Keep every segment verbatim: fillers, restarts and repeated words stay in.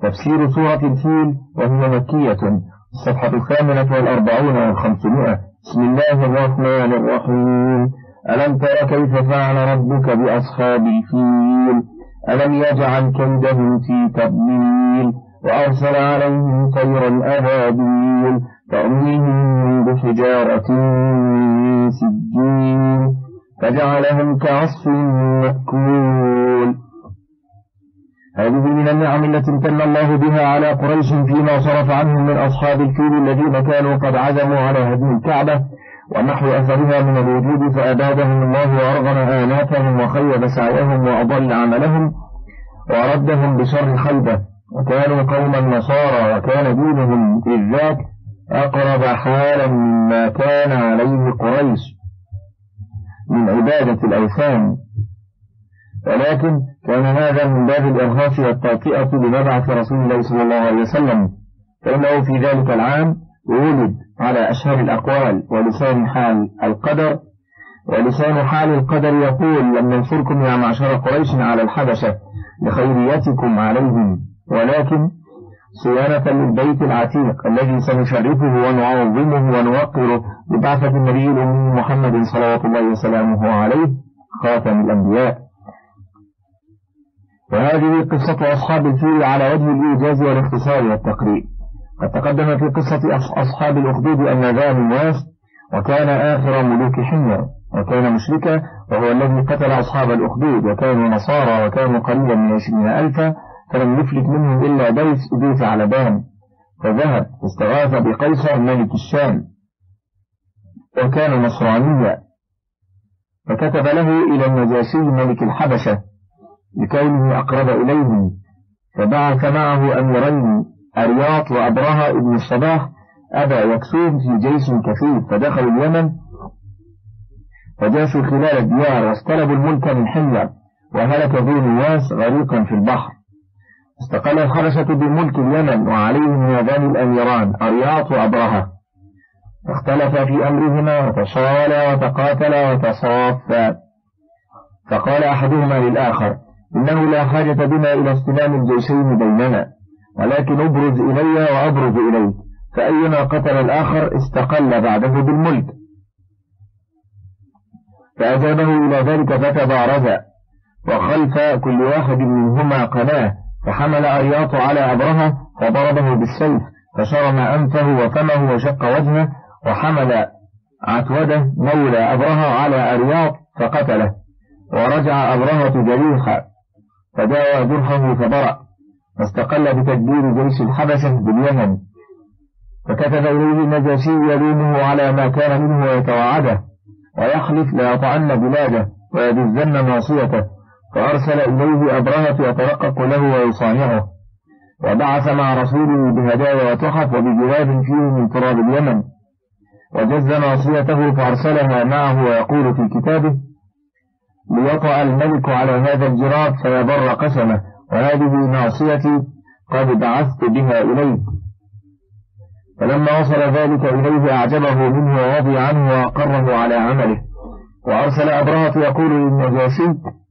تفسير سورة الفيل وهي مكية، الصفحة الثامنة والأربعون والخمسمائة. بسم الله الرحمن الرحيم. ألم تر كيف فعل ربك بأصحاب الفيل ألم يجعل كيدهم في تضليل وأرسل عليهم طيرا أبابيل ترميهم بحجارة من سجيل فجعلهم كعصف مأكول. هذه من النعم التي امتن الله بها على قريش فيما صرف عنهم من أصحاب الفيل الذين كانوا قد عزموا على هدم الكعبة ونحو أثرها من الوجود، فأبادهم الله وأرغم آلاتهم وخيب سعيهم وأضل عملهم وردهم بشر خيبة، وكانوا قوما نصارى، وكان دينهم إذ ذاك أقرب حالا مما كان عليه قريش من عبادة الأوثان، ولكن كان هذا من باب الإرهاص والتوطئة لمبعث رسول الله صلى الله عليه وسلم، فإنه في ذلك العام ولد على أشهر الأقوال ولسان حال القدر. ولسان حال القدر يقول: لم ننصركم يا معشر قريش على الحبشة لخيريتكم عليهم، ولكن صيانة للبيت العتيق الذي سنشرفه ونعظمه ونوقره ببعثة النبي الأمي محمد صلوات الله وسلامه عليه خاتم الأنبياء. وهذه قصة أصحاب الفيل على وجه الإيجاز والاختصار والتقريب. قد تقدم في قصة أصحاب الأخدود أن ذا نواس وكان آخر ملوك حمير، وكان مشركا وهو الذي قتل أصحاب الأخدود، وكانوا نصارى وكانوا قليلا من عشرين ألفا، فلم يفلت منهم إلا دوس دوس علبان، فذهب استغاث بقيصر ملك الشام وكان نصرانيا، فكتب له إلى النجاشي ملك الحبشة لكونه أقرب إليهم، فبعث معه أميرين أرياط وأبرهة ابن الصباح أبا يكسوم في جيش كثيف، فدخلوا اليمن فجاسوا خلال الديار واستلبوا الملك من حمير، وهلك ذو نواس غريقا في البحر. استقل الحبشة بملك اليمن وعليهم هذان الأميران أرياط وأبرهة، فاختلف في أمرهما وتصالا وتقاتلا وتصافا، فقال أحدهما للآخر: إنه لا حاجة بنا إلى استلام الجيشين بيننا، ولكن أبرز إلي وأبرز إليك، فأينا قتل الآخر استقل بعده بالملك. فأجابه إلى ذلك فتبارزا، وخلف كل واحد منهما قناه، فحمل أرياط على أبرهة فضربه بالسيف فشرم أنفه وفمه وشق وجهه، وحمل عتودة مولى أبرهة على أرياط فقتله، ورجع أبرهة جريحا فداوى جرحه فبرأ، واستقل بتدبير جيش الحبشة باليمن. فكتب إليه النجاشي يلومه على ما كان منه ويتوعده، ويحلف ليطعن بلاده ويدزن ناصيته، فأرسل إليه أبرهة يترقق له ويصانعه، وبعث مع رسوله بهدايا وتحف وبجواب فيه من تراب اليمن، وجز ناصيته فأرسلها معه ويقول في كتابه: ليطأ الملك على هذا الجراب فيبر قسمه، وهذه ناصيتي قد بعثت بها إليك. فلما وصل ذلك إليه أعجبه منه ورضي عنه وأقره على عمله، وأرسل أبرهة يقول للنجاشي: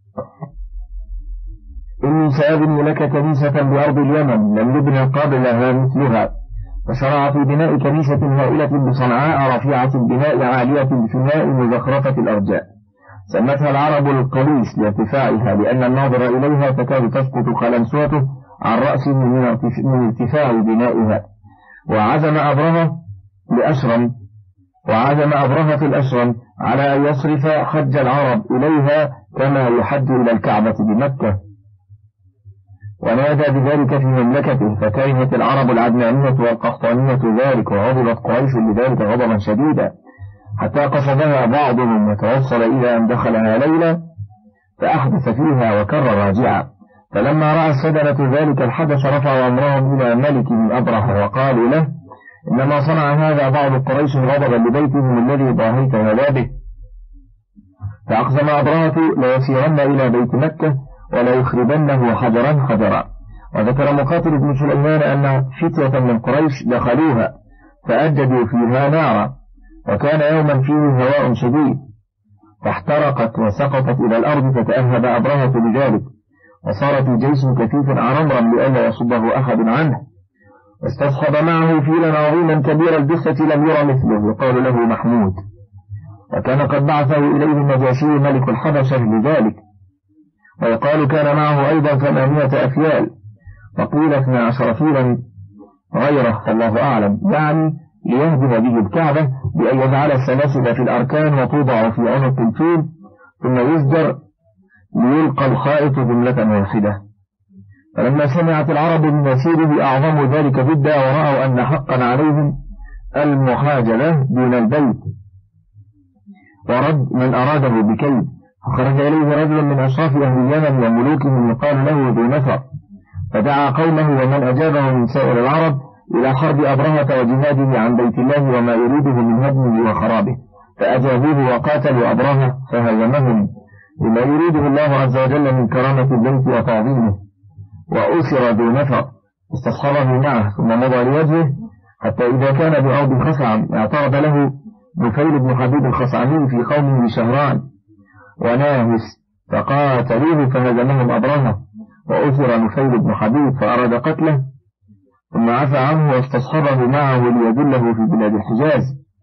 إني سأبني لك كنيسة بأرض اليمن لم يبنى قبلها مثلها، فشرع في بناء كنيسة هائلة بصنعاء رفيعة البناء عالية الفناء مزخرفة الأرجاء، سمتها العرب القليس لارتفاعها، لأن الناظر إليها تكاد تسقط خلنسوته عن رأسه من ارتفاع بنائها. وعزم أبرهة لأشرم وعزم أبرهة الأشرم على أن يصرف حج العرب إليها كما يحج إلى الكعبة بمكة، ونادى بذلك في مملكته، فكرهت العرب العدنانية والقحطانية ذلك، وغضبت قريش لذلك غضبا شديدا، حتى قصدها بعضهم وتوصل إلى أن دخلها ليلة فأحدث فيها وكر راجعا. فلما رأى السدنة ذلك الحدث رفعوا أمرهم إلى ملك من أبرهة وقالوا له: إنما صنع هذا بعض قريش غضبا لبيتهم الذي ضاهيت هذا به. فأقسم أبرهة ليسيرن إلى بيت مكة وليخربنه حجرا حجرا. وذكر مقاتل بن سليمان أن فتية من قريش دخلوها فأجدوا فيها نارا، وكان يوما فيه هواء شديد فاحترقت وسقطت إلى الأرض، فتأهب أبرهة بذلك، وصار في جيش كثيف عرمرا لئلا يصده أحد عنه، استصحب معه فيلا عظيما كبير الجثة لم ير مثله يقال له محمود، وكان قد بعثه إليه النجاشي ملك الحبشة لذلك، ويقال كان معه أيضا ثمانية أفيال، وقيل اثنا عشر فيلا غيره فالله أعلم، يعني ليهدم به الكعبة بأن يجعل السلاسل في الأركان وتوضع في عنق الفيل ثم يزجر ليلقى الخائط جملة واحدة. فلما سمعت العرب بمسيره أعظموا ذلك جدا، ورأوا أن حقا عليهم المحاجلة دون البيت ورد من أراده بكيد، فخرج إليه رجل من أشراف أهل اليمن وملوكهم يقال له ذو نفر، فدعا قومه ومن أجابه من سائر العرب إلى حرب أبرهة وجهاده عن بيت الله وما يريده من هدمه وخرابه، فأجابوه وقاتلوا أبرهة فهزمهم لما يريده الله عز وجل من كرامة البيت وتعظيمه. وأسر ذو نفر استصحبه معه ثم مضى لوجهه حتى إذا كان بأرض خصعم اعترض له نفيل بن حبيب الخصعمي في قومه شهران وناهس فقاتلوه فهزمهم أبرهة، وأسر نفيل بن حبيب فأراد قتله ثم عفى عنه واستصحبه معه ليدله في بلاد الحجاز.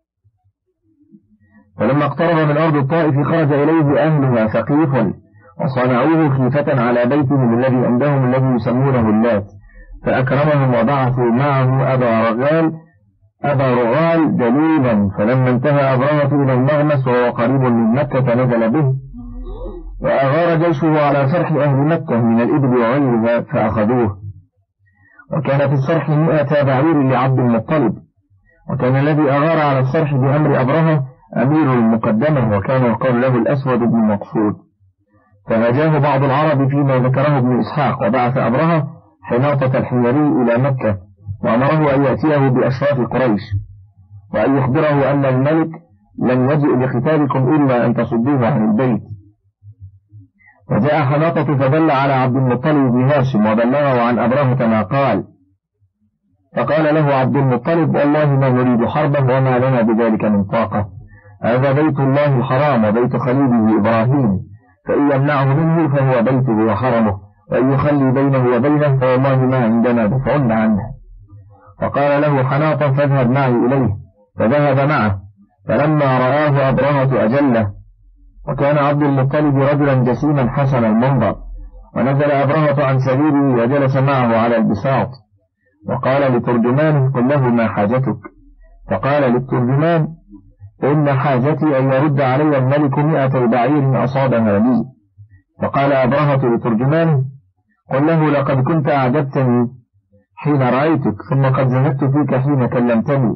فلما اقترب من أرض الطائف خرج إليه أهلها ثقيفا وصنعوه خيفة على بيتهم الذي عندهم الذي يسمونه اللات، فأكرمهم وبعثوا معه أبا رغال أبا رغال دليلا، فلما انتهى أبرهة إلى المغمس وهو قريب من مكة نزل به، وأغار جيشه على صرح أهل مكة من الإبل وغيرها فأخذوه، وكان في الصرح مئة بعير لعبد المطلب، وكان الذي أغار على الصرح بأمر أبرهة أمير المقدمة وكان يقال له الأسود بن مقصود، فنجاه بعض العرب فيما ذكره ابن إسحاق، وبعث أبرهة حناطة الحميري إلى مكة وأمره أن يأتيه بأشراف قريش وأن يخبره أن الملك لم يجئ لقتالكم إلا أن تصدوه عن البيت. وجاء حناطة فدل على عبد المطلب بن هاشم وبلغه عن أبرهة ما قال، فقال له عبد المطلب والله ما نريد حربا وما لنا بذلك من طاقة، هذا بيت الله الحرام وبيت خليله إبراهيم، فإن يمنعه منه فهو بيته وحرمه، وإن يخلي بينه وبينه فوالله ما عندنا دفع عنه. فقال له حناطة فاذهب معي إليه، فذهب معه، فلما رآه أبرهة أجله، وكان عبد المطلب رجلا جسيما حسن المنظر، ونزل أبرهة عن سريره وجلس معه على البساط، وقال لترجمانه قل له ما حاجتك، فقال للترجمان إن حاجتي أن يرد علي الملك مئة بعير أصابها لي، فقال أبرهة لترجمانه قل له لقد كنت أعجبتني حين رأيتك ثم قد زهدت فيك حين كلمتني،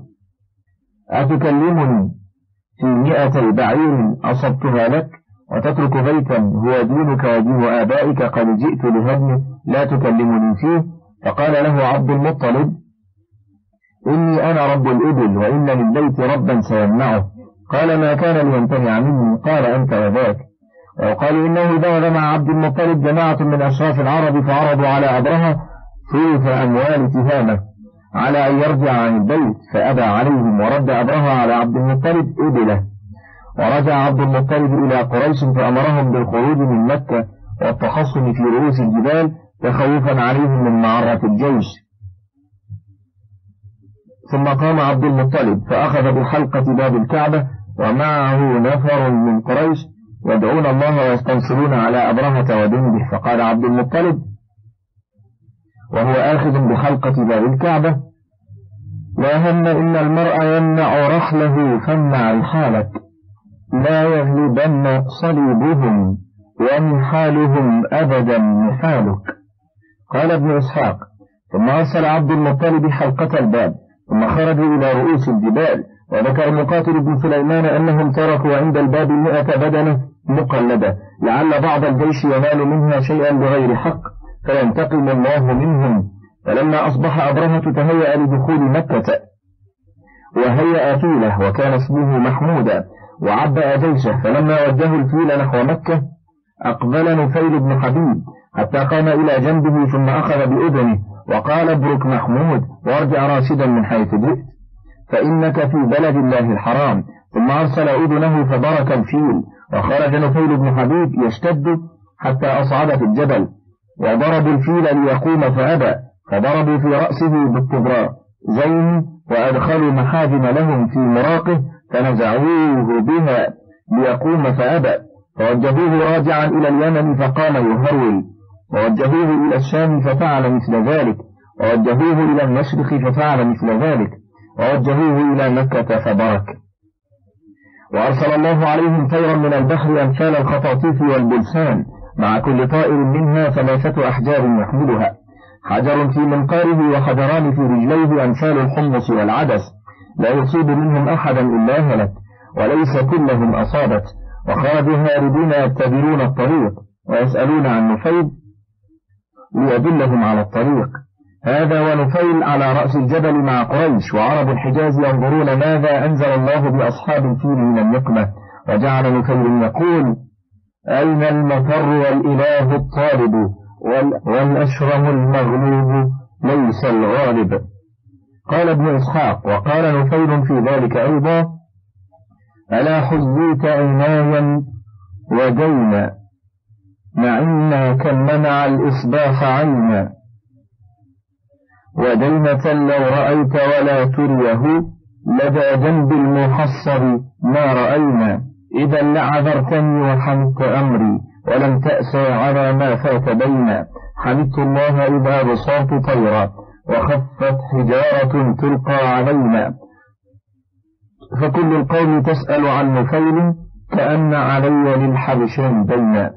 أتكلمني في مئة بعير أصبتها لك وتترك بيتا هو دينك ودين آبائك قد جئت لهدمه لا تكلمني فيه؟ فقال له عبد المطلب إني أنا رب الإبل وإن للبيت ربا سيمنعه، قال ما كان ليمتنع مني، قال أنت وذاك. وقالوا إنه ذهب مع عبد المطلب جماعة من أشراف العرب فعرضوا على أبرهة ثلث أموال تهامة على أن يرجع عن البيت، فأبى عليهم ورد أبرهة على عبد المطلب إبله، ورجع عبد المطلب إلى قريش فأمرهم بالخروج من مكة والتحصن في رؤوس الجبال تخوفا عليهم من معرة الجيش. ثم قام عبد المطلب فأخذ بحلقة باب الكعبة ومعه نفر من قريش يدعون الله ويستنصرون على أبرهة وجنده، فقال عبد المطلب وهو آخذ بحلقة باب الكعبة لا هم إن المرء يمنع رحله فامنع رحالك، لا يغلبن صليبهم ومحالهم أبدا محالك. قال ابن إسحاق ثم أرسل عبد المطلب حلقة الباب ثم خرجوا إلى رؤوس الجبال، وذكر مقاتل بن سليمان أنهم تركوا عند الباب مئة بدنة مقلدة لعل بعض الجيش ينال منها شيئا بغير حق فينتقم الله منهم. فلما أصبح أبرهة تهيأ لدخول مكة وهيأ فيله وكان اسمه محمودا وعبأ جيشه، فلما وجهوا الفيل نحو مكة أقبل نفيل بن حبيب حتى قام إلى جنبه ثم أخذ بأذنه وقال ابرك محمود وارجع راشدا من حيث جئت فإنك في بلد الله الحرام. ثم أرسل أذنه فبرك الفيل، وخرج نفيل بن حبيب يشتد حتى أصعد في الجبل، وضربوا الفيل ليقوم فأبى، فضربوا في رأسه بالطبراء زين، وأدخلوا محاجم لهم في مراقه فنزعوه بها ليقوم فأبى، فوجهوه راجعا إلى اليمن فقام يهرول، ووجهوه إلى الشام ففعل مثل ذلك، ووجهوه إلى المشرق ففعل مثل ذلك، ووجهوه إلى مكة فبرك. وأرسل الله عليهم طيرا من البحر أمثال الخطاطيف والبلسان، مع كل طائر منها ثلاثة أحجار يحملها، حجر في منقاره وحجران في رجليه أمثال الحمص والعدس، لا يصيب منهم أحدا إلا هلك، وليس كلهم أصابت. وخرجوا هاربين يتبعون الطريق، ويسألون عن نفيل ليدلهم على الطريق. هذا ونفيل على رأس الجبل مع قريش، وعرب الحجاز ينظرون ماذا أنزل الله بأصحاب الفيل من النقمة. وجعل نفيل يقول: أين المفر والإله الطالب، والأشرم المغلوب ليس الغالب. قال ابن إسحاق: وقال نفيل في ذلك أيضا: ألا حزيت عنايا ودينا، نعنا كم منع الإصباح عينا، ودينة لو رأيت ولا تريه، لدى جنب المحصر ما رأينا، إذا لعذرتني وحمدت أمري، ولم تأسى على ما فات بينا، حمدت الله إذا بساط طيرا، وخفت حجارة تلقى علينا. فكل القوم تسأل عن نفيل، كأن علي للحبشين بينا.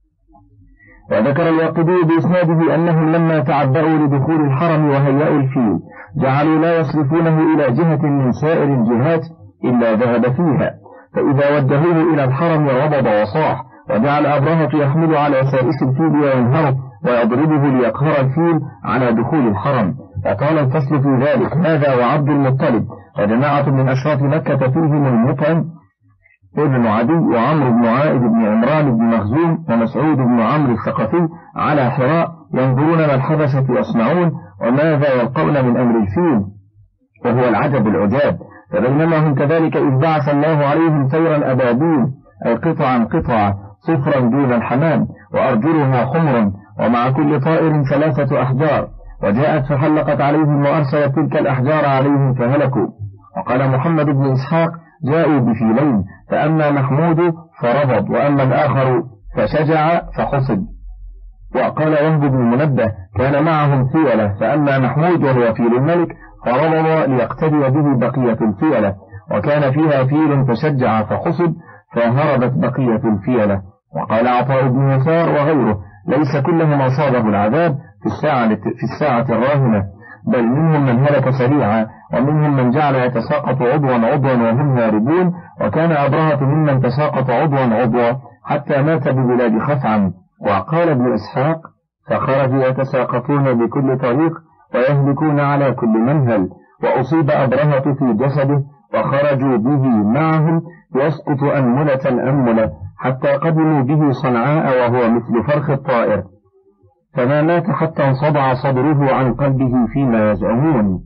وذكر الواقدي بإسناده أنهم لما تعبأوا لدخول الحرم وهيأوا الفيل، جعلوا لا يصرفونه إلى جهة من سائر الجهات إلا ذهب فيها، فإذا وجهوه إلى الحرم وضب وصاح، وجعل أبرهة يحمل على سائس الفيل وينهره ويضربه ليقهر الفيل على دخول الحرم. فقال الفصل في ذلك: هذا وعبد المطلب وجماعة من أشراف مكة فيهم المطعم ابن عدي وعمرو بن عائد بن عمران بن مخزوم ومسعود بن عمرو الثقفي على حراء، ينظرون ما الحبشة يصنعون وماذا يلقون من أمر الفيل، وهو العجب العجاب. فبينما هم كذلك إذ بعث الله عليهم طيرا أبابيل، أي قطعا قطعا صفرا دون الحمام، وأرجلها حمر، ومع كل طائر ثلاثة أحجار، وجاءت فحلقت عليهم وأرسلت تلك الأحجار عليهم فهلكوا. وقال محمد بن إسحاق: جاءوا بفيلين، فأما محمود فرضض، وأما الآخر فشجع فحصد. وقال وهب بن المنبه: كان معهم فيلة، فأما محمود وهو فيل الملك فرضض ليقتدي به بقية الفيلة، وكان فيها فيل فشجع فحصد، فهربت بقية الفيلة. وقال عطاء بن يسار وغيره: ليس كلهم أصابه العذاب في الساعة, في الساعة الراهنة، بل منهم من هلك سريعا، ومنهم من جعل يتساقط عضوا عضوا وهم هاربون، وكان أبرهة ممن تساقط عضوا عضوا حتى مات ببلاد خثعم. وقال ابن إسحاق: فخرجوا يتساقطون بكل طريق ويهلكون على كل منهل، وأصيب أبرهة في جسده وخرجوا به معهم يسقط أنملة أنملة حتى قدموا به صنعاء وهو مثل فرخ الطائر، فما مات حتى انصدع صدره عن قلبه فيما يزعمون.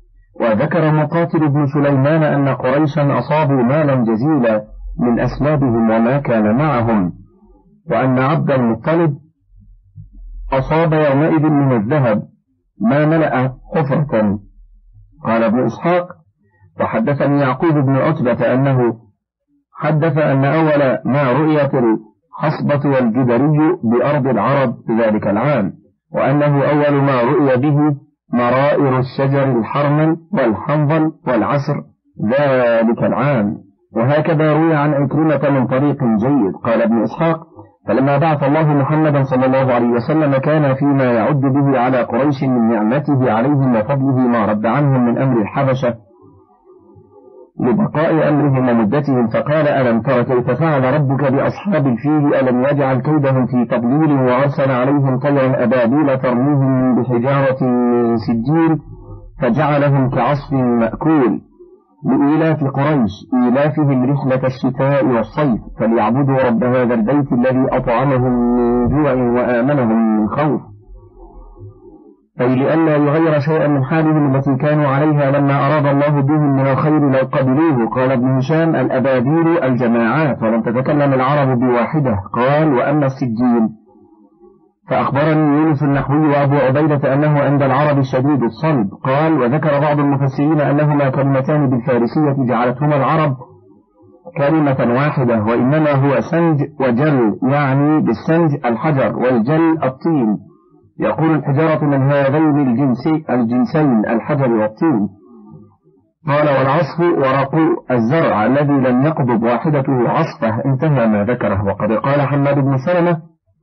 وذكر مقاتل بن سليمان أن قريشا أصابوا مالا جزيلا من أسلابهم وما كان معهم، وأن عبد المطلب أصاب يومئذ من الذهب ما ملأ حفرة. قال ابن إسحاق: وحدثني يعقوب بن عتبة أنه حدث أن أول ما رؤيت الحصبة والجدري بأرض العرب ذلك العام، وأنه أول ما رؤي به مرائر الشجر الحرمل والحنظل والعسر ذلك العام. وهكذا روي عن عكرمة من طريق جيد. قال ابن إسحاق: فلما بعث الله محمدا صلى الله عليه وسلم كان فيما يعد به على قريش من نعمته عليهم وفضله ما رد عنهم من أمر الحبشة لبقاء أمرهم ومدتهم، فقال: ألم تر كيف فعل ربك بأصحاب الفيل، ألم يجعل كيدهم في تضليل، وأرسل عليهم طيرا أبابيل ترميهم بحجارة من سجيل فجعلهم كعصف مأكول. لإيلاف قريش إيلافهم رحلة الشتاء والصيف، فليعبدوا رب هذا البيت الذي أطعمهم من جوع وآمنهم من خوف، أي لئلا يغير شيئا من حالهم التي كانوا عليها لما أراد الله بهم من الخير لو قبلوه. قال ابن هشام: الأبابيل الجماعات، ولم تتكلم العرب بواحدة. قال: وأما السجيل فأخبرني يونس النحوي وأبو عبيدة أنه عند العرب شديد الصلب. قال: وذكر بعض المفسرين أنهما كلمتان بالفارسية جعلتهما العرب كلمة واحدة، وإنما هو سنج وجل، يعني بالسنج الحجر والجل الطين. يقول: الحجارة من هذين الجنسي الجنسين الحجر والطين. قال: والعصف ورق الزرع الذي لم يقبض واحدته عصفه. انتهى ما ذكره. وقد قال حماد بن سلمة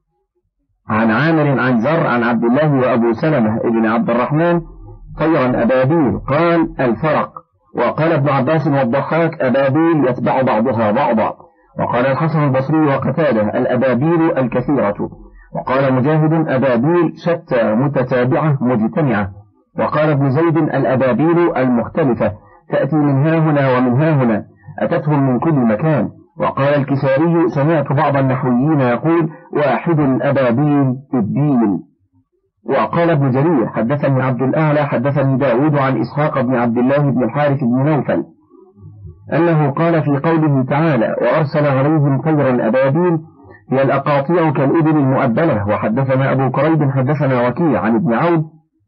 عن عامر عن زر عن عبد الله وأبو سلمة ابن عبد الرحمن طيرا أبابيل، قال: الفرق. وقال ابن عباس والضحاك: أبابيل يتبع بعضها بعضا. وقال الحسن البصري وقتاده: الأبابيل الكثيرة. وقال مجاهد: أبابيل شتى متتابعة مجتمعة. وقال ابن زيد: الأبابيل المختلفة، تأتي من ها هنا ومن ها هنا، أتتهم من كل مكان. وقال الكسائي: سمعت بعض النحويين يقول: واحد الأبابيل إبيل. وقال ابن جرير: حدثني عبد الأعلى حدثني داود عن إسحاق بن عبد الله بن الحارث بن نوفل أنه قال في قوله تعالى: وأرسل عليهم طيرا أبابيل، هي الأقاطيع كالإبل المؤبلة. وحدثنا أبو كريب حدثنا وكيع عن ابن عون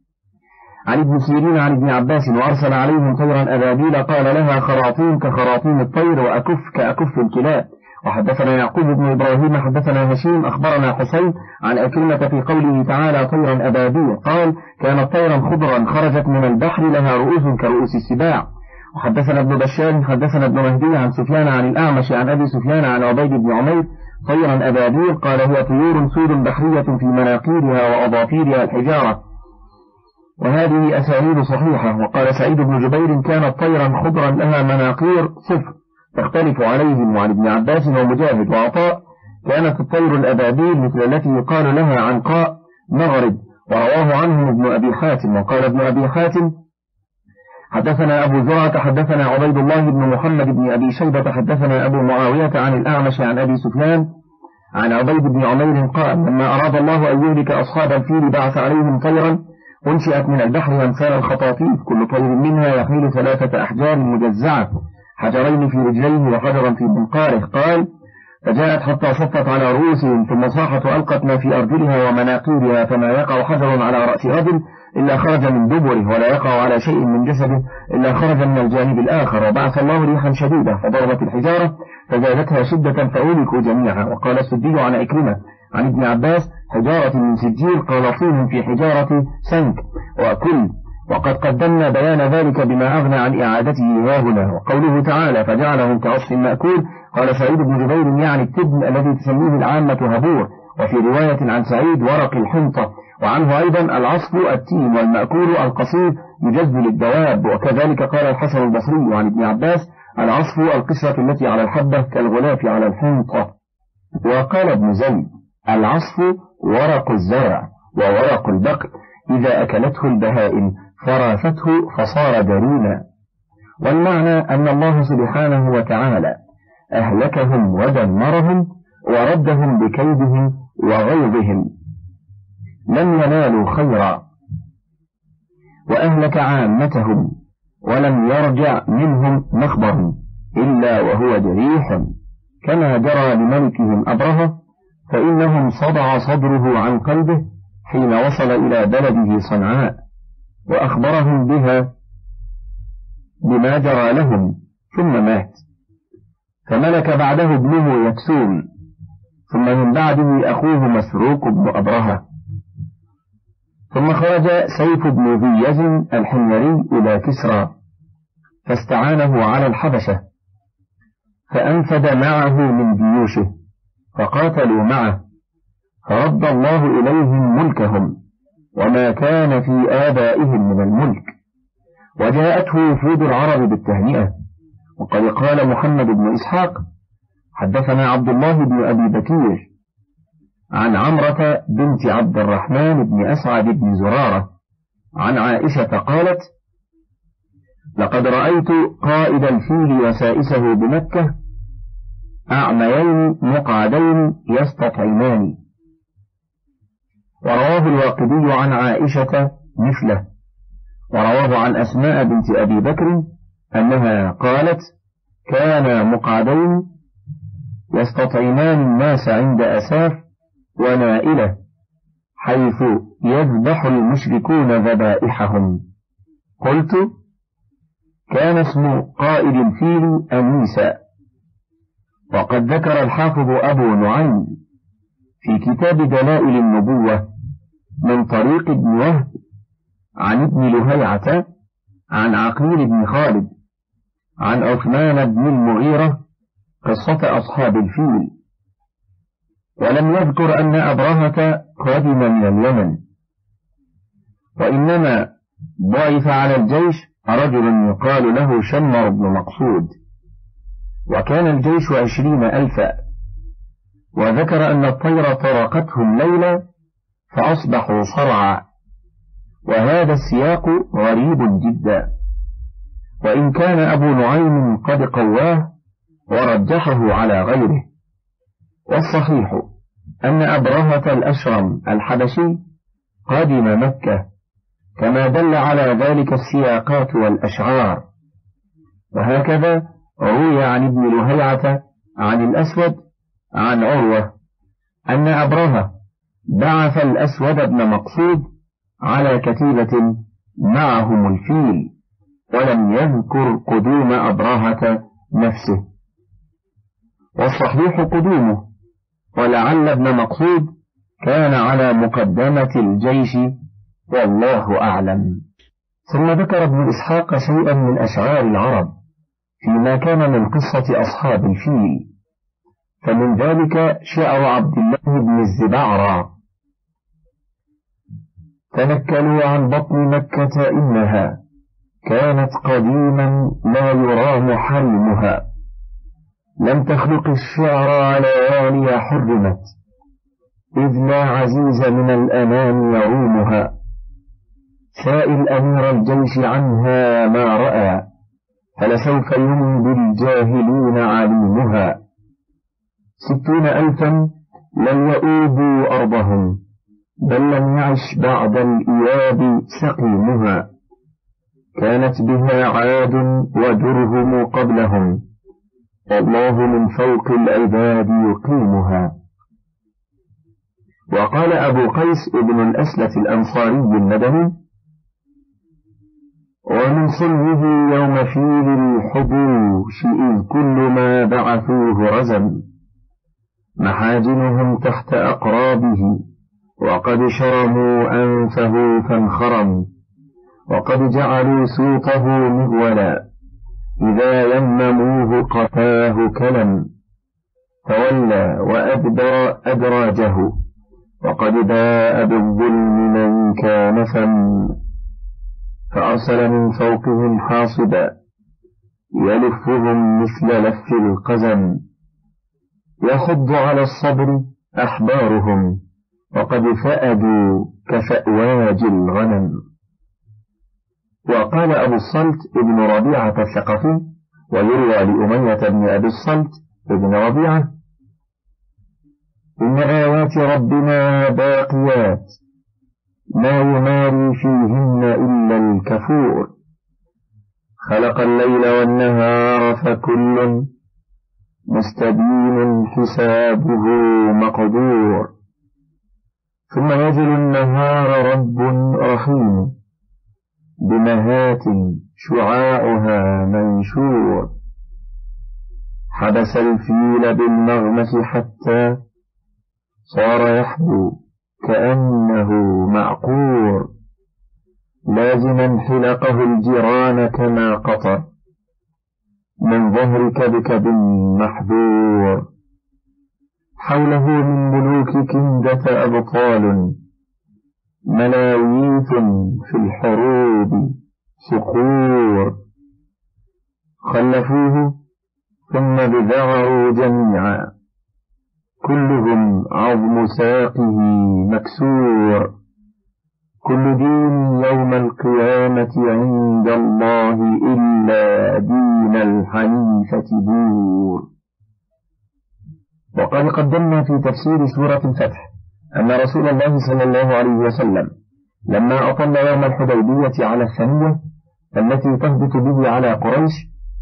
عن ابن سيرين عن ابن عباس: وأرسل عليهم طيرا أبابيل قال لها خراطيم كخراطيم الطير وأكف كأكف الكلاب. وحدثنا يعقوب بن إبراهيم حدثنا هشيم أخبرنا حسين عن أكلمة في قوله تعالى: طيرا أبابيل، قال: كانت طيرا خضرا خرجت من البحر لها رؤوس كرؤوس السباع. وحدثنا ابن بشار حدثنا ابن مهدي عن سفيان عن الأعمش عن أبي سفيان عن عبيد بن عمير طيرا أبابيل، قال: هي طيور سود بحرية في مناقيرها وأظافيرها الحجارة. وهذه أسانيد صحيحة. وقال سعيد بن جبير: كانت طيرا خضرا لها مناقير صفر تختلف عليهم. وعن ابن عباس ومجاهد وعطاء: كانت الطير الأبابيل مثل التي يقال لها عنقاء مغرب. ورواه عنهم ابن أبي حاتم. وقال ابن أبي حاتم: حدثنا أبو زرعة حدثنا عبيد الله بن محمد بن أبي شيبة حدثنا أبو معاوية عن الأعمش عن أبي سفيان عن عبيد بن عمير قال: لما أراد الله أن يهلك أصحاب الفيل بعث عليهم طيرا أنشئت من البحر أمثال الخطاطيف، كل طير منها يحمل ثلاثة أحجار مجزعة، حجرين في رجليه وحجرا في منقاره. قال: فجاءت حتى صفت على رؤوسهم، ثم صاحت وألقت ما في أرجلها ومناقيرها، فما يقع حجر على رأس رجل إلا خرج من دبره، ولا يقع على شيء من جسده إلا خرج من الجانب الآخر. وبعث الله ريحا شديدة فضربت الحجارة فزادتها شدة فأهلكوا جميعا. وقال السدي عن إكرمة عن ابن عباس: حجارة من سجيل، قال: طين في حجارة سنك وكل. وقد قدمنا بيان ذلك بما أغنى عن إعادته هاهنا. وقوله تعالى: فجعله كعصف مأكول، قال سعيد بن جبير: يعني التبن الذي تسميه العامة هبور. وفي رواية عن سعيد: ورق الحنطة. وعنه أيضا: العصف التين، والمأكول القصير يجز للدواب. وكذلك قال الحسن البصري عن ابن عباس: العصف القشرة التي على الحبة كالغلاف على الحنطة. وقال ابن زيد: العصف ورق الزرع وورق البقل، إذا أكلته البهائم فرافته فصار درينا. والمعنى أن الله سبحانه وتعالى أهلكهم ودمرهم وردهم بكيدهم وغيظهم، لم ينالوا خيرا، وأهلك عامتهم ولم يرجع منهم مخبر إلا وهو جريح، كما جرى لملكهم أبرهة، فإنهم صدع صدره عن قلبه حين وصل إلى بلده صنعاء، وأخبرهم بها بما جرى لهم، ثم مات. فملك بعده ابنه يكسون، ثم من بعده أخوه مسروق بن أبرهة، ثم خرج سيف بن ذي يزن الحميري إلى كسرى فاستعانه على الحبشة، فأنفد معه من جيوشه فقاتلوا معه، فرد الله إليهم ملكهم وما كان في آبائهم من الملك، وجاءته وفود العرب بالتهنئة. وقد قال محمد بن إسحاق: حدثنا عبد الله بن أبي بكير عن عمرة بنت عبد الرحمن بن أسعد بن زرارة عن عائشة قالت: لقد رأيت قائد الفيل وسائسه بمكة أعميين مقعدين يستطعمان. ورواه الواقدي عن عائشة مثله. ورواه عن أسماء بنت أبي بكر أنها قالت: كان مقعدين يستطعمان الناس عند أساف ونائلة، حيث يذبح المشركون ذبائحهم. قلت: كان اسم قائد الفيل أنيسا. وقد ذكر الحافظ أبو نعيم في كتاب دلائل النبوة من طريق ابن وهب عن ابن لهيعة عن عقيل بن خالد عن عثمان بن المغيرة قصة أصحاب الفيل، ولم يذكر أن أبرهة قدم من اليمن، وإنما ضعف على الجيش رجل يقال له شمر بن مقصود، وكان الجيش عشرين ألفا. وذكر أن الطير طرقتهم ليلا فأصبحوا صرعا، وهذا السياق غريب جدا، وإن كان أبو نعيم قد قواه ورجحه على غيره. والصحيح أن أبرهة الأشرم الحبشي قدم مكة، كما دل على ذلك السياقات والأشعار. وهكذا روي عن ابن لهيعة عن الأسود عن عروة أن أبرهة بعث الأسود بن مقصود على كتيبة معهم الفيل، ولم يذكر قدوم أبرهة نفسه، والصحيح قدومه، ولعل ابن مقصود كان على مقدمة الجيش، والله أعلم. ثم ذكر ابن إسحاق شيئا من أشعار العرب فيما كان من قصة أصحاب الفيل، فمن ذلك شعر عبد الله بن الزبعرى: تنكلوا عن بطن مكة إنها كانت قديما لا يرام حرمها، لم تخلق الشعر على والي حرمت، إذ لا عزيز من الأمان يرومها، سائل أمير الجيش عنها ما رأى، فلسوف ينبي الجاهلين عليمها، ستون ألفا لم يؤوبوا أرضهم، بل لم يعش بعد الإياب سقيمها، كانت بها عاد ودرهم قبلهم، والله من فوق العباد يقيمها. وقال أبو قيس ابن الأسلف الأنصاري المدني: ومن صلبه يوم فيل الحبوش إذ كل ما بعثوه رزم، محاجنهم تحت أقرابه وقد شرموا أنفه فانخرم، وقد جعلوا سوطه مغولا إذا يمموه قفاه كلم، تولى وأدبر أدراجه وقد باء بالظلم من كان فم، فأرسل من فوقهم حاصبا يلفهم مثل لف القزم، يخض على الصبر أحبارهم وقد فأدوا كفأواج الغنم. وقال أبو الصلت ابن ربيعة الثقفي، ويروى لأمية بن أبي الصلت ابن ربيعة: إن آيات ربنا باقيات ما يماري فيهن إلا الكفور، خلق الليل والنهار فكل مستبين حسابه مقدور، ثم يجل النهار رب رحيم بمهات شعاعها منشور، حبس الفيل بالنغمة حتى صار يحبو كأنه معقور، لازما حلقه الجيران كما قطر من ظهر كبكب محذور، حوله من ملوك كندة أبطال ملاويث في الحروب صقور، خلفوه ثم بذعروا جميعا كلهم عظم ساقه مكسور، كل دين يوم القيامة عند الله إلا دين الحنيفة بور. وقد قدمنا في تفسير سورة الفتح أن رسول الله صلى الله عليه وسلم لما أطل يوم الحديبية على الثانية التي تهبط به على قريش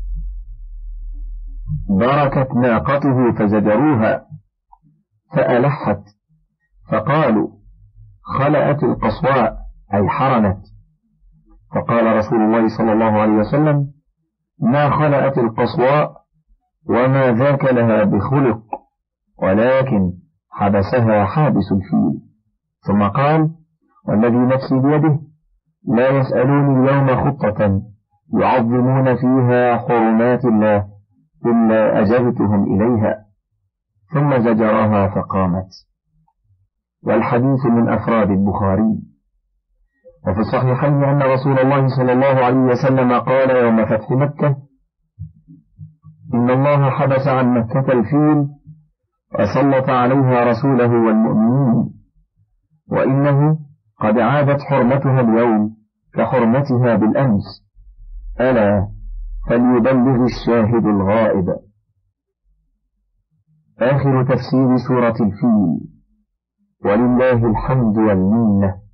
بركت ناقته فزجروها فألحت، فقالوا: خلأت القصواء أي حرنت. فقال رسول الله صلى الله عليه وسلم: ما خلأت القصواء وما ذاك لها بخلق، ولكن حبسها حابس الفيل. ثم قال: والذي نفسي بيده لا يسألوني اليوم خطة يعظمون فيها حرمات الله إلا أجبتهم إليها. ثم زجرها فقامت. والحديث من أفراد البخاري. وفي الصحيحين أن رسول الله صلى الله عليه وسلم قال يوم فتح مكة: إن الله حبس عن مكة الفيل وسلط عليها رسوله والمؤمنين، وإنه قد عادت حرمتها اليوم كحرمتها بالأمس، ألا فليبلغ الشاهد الغائب. آخر تفسير سورة الفيل، ولله الحمد والمنة.